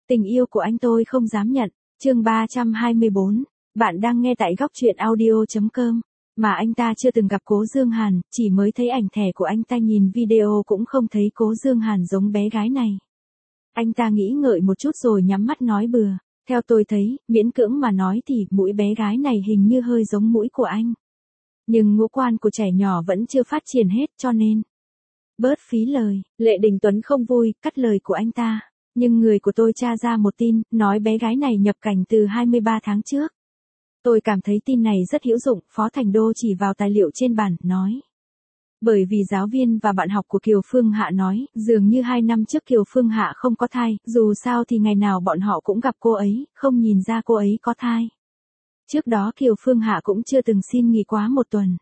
Tình yêu của anh tôi không dám nhận. Chương 324. Bạn đang nghe tại góc truyện audio.com. Mà anh ta chưa từng gặp Cố Dương Hàn, chỉ mới thấy ảnh thẻ của anh ta, nhìn video cũng không thấy Cố Dương Hàn giống bé gái này. Anh ta nghĩ ngợi một chút rồi nhắm mắt nói bừa. Theo tôi thấy, miễn cưỡng mà nói thì mũi bé gái này hình như hơi giống mũi của anh. Nhưng ngũ quan của trẻ nhỏ vẫn chưa phát triển hết, cho nên bớt phí lời. Lệ Đình Tuấn không vui, cắt lời của anh ta. Nhưng người của tôi tra ra một tin, nói bé gái này nhập cảnh từ 23 tháng trước. Tôi cảm thấy tin này rất hữu dụng, Phó Thành Đô chỉ vào tài liệu trên bàn, nói. Bởi vì giáo viên và bạn học của Kiều Phương Hạ nói, dường như 2 năm trước Kiều Phương Hạ không có thai, dù sao thì ngày nào bọn họ cũng gặp cô ấy, không nhìn ra cô ấy có thai. Trước đó Kiều Phương Hạ cũng chưa từng xin nghỉ quá 1 tuần.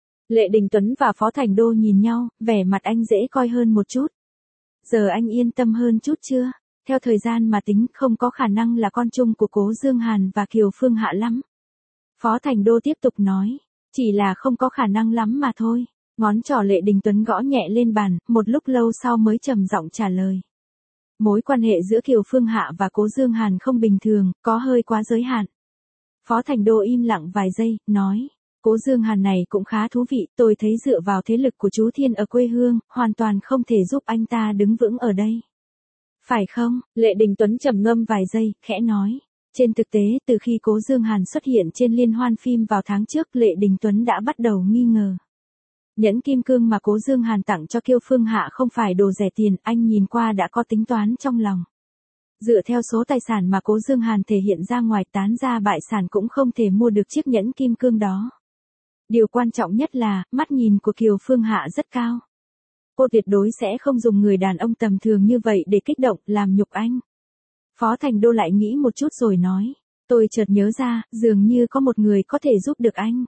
Lệ Đình Tuấn và Phó Thành Đô nhìn nhau, vẻ mặt anh dễ coi hơn một chút. Giờ anh yên tâm hơn chút chưa? Theo thời gian mà tính, không có khả năng là con chung của Cố Dương Hàn và Kiều Phương Hạ lắm. Phó Thành Đô tiếp tục nói, chỉ là không có khả năng lắm mà thôi. Ngón trỏ Lệ Đình Tuấn gõ nhẹ lên bàn, một lúc lâu sau mới trầm giọng trả lời. Mối quan hệ giữa Kiều Phương Hạ và Cố Dương Hàn không bình thường, có hơi quá giới hạn. Phó Thành Đô im lặng vài giây, nói. Cố Dương Hàn này cũng khá thú vị, tôi thấy dựa vào thế lực của chú Thiên ở quê hương, hoàn toàn không thể giúp anh ta đứng vững ở đây. Phải không? Lệ Đình Tuấn trầm ngâm vài giây, khẽ nói. Trên thực tế, từ khi Cố Dương Hàn xuất hiện trên liên hoan phim vào tháng trước, Lệ Đình Tuấn đã bắt đầu nghi ngờ. Nhẫn kim cương mà Cố Dương Hàn tặng cho Kiều Phương Hạ không phải đồ rẻ tiền, anh nhìn qua đã có tính toán trong lòng. Dựa theo số tài sản mà Cố Dương Hàn thể hiện ra ngoài, tán ra bại sản cũng không thể mua được chiếc nhẫn kim cương đó. Điều quan trọng nhất là, mắt nhìn của Kiều Phương Hạ rất cao. Cô tuyệt đối sẽ không dùng người đàn ông tầm thường như vậy để kích động, làm nhục anh. Phó Thành Đô lại nghĩ một chút rồi nói. Tôi chợt nhớ ra, dường như có một người có thể giúp được anh.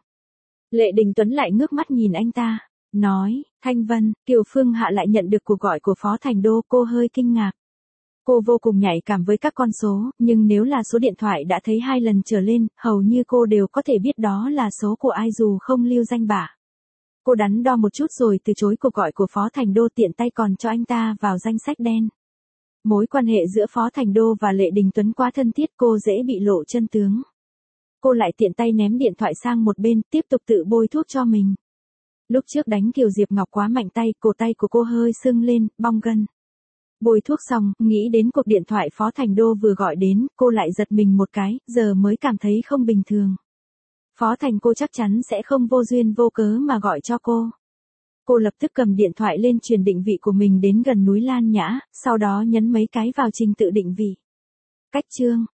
Lệ Đình Tuấn lại ngước mắt nhìn anh ta. Nói, Thanh Vân. Kiều Phương Hạ lại nhận được cuộc gọi của Phó Thành Đô, cô hơi kinh ngạc. Cô vô cùng nhạy cảm với các con số, nhưng nếu là số điện thoại đã thấy 2 lần trở lên, hầu như cô đều có thể biết đó là số của ai dù không lưu danh bạ. Cô đắn đo một chút rồi từ chối cuộc gọi của Phó Thành Đô, tiện tay còn cho anh ta vào danh sách đen. Mối quan hệ giữa Phó Thành Đô và Lệ Đình Tuấn quá thân thiết, cô dễ bị lộ chân tướng. Cô lại tiện tay ném điện thoại sang một bên, tiếp tục tự bôi thuốc cho mình. Lúc trước đánh Kiều Diệp Ngọc quá mạnh tay, cổ tay của cô hơi sưng lên, bong gân. Bôi thuốc xong, nghĩ đến cuộc điện thoại Phó Thành Đô vừa gọi đến, cô lại giật mình một cái, giờ mới cảm thấy không bình thường. Phó Thành cô chắc chắn sẽ không vô duyên vô cớ mà gọi cho cô. Cô lập tức cầm điện thoại lên truyền định vị của mình đến gần núi Lan Nhã, sau đó nhấn mấy cái vào trình tự định vị. Cách chương,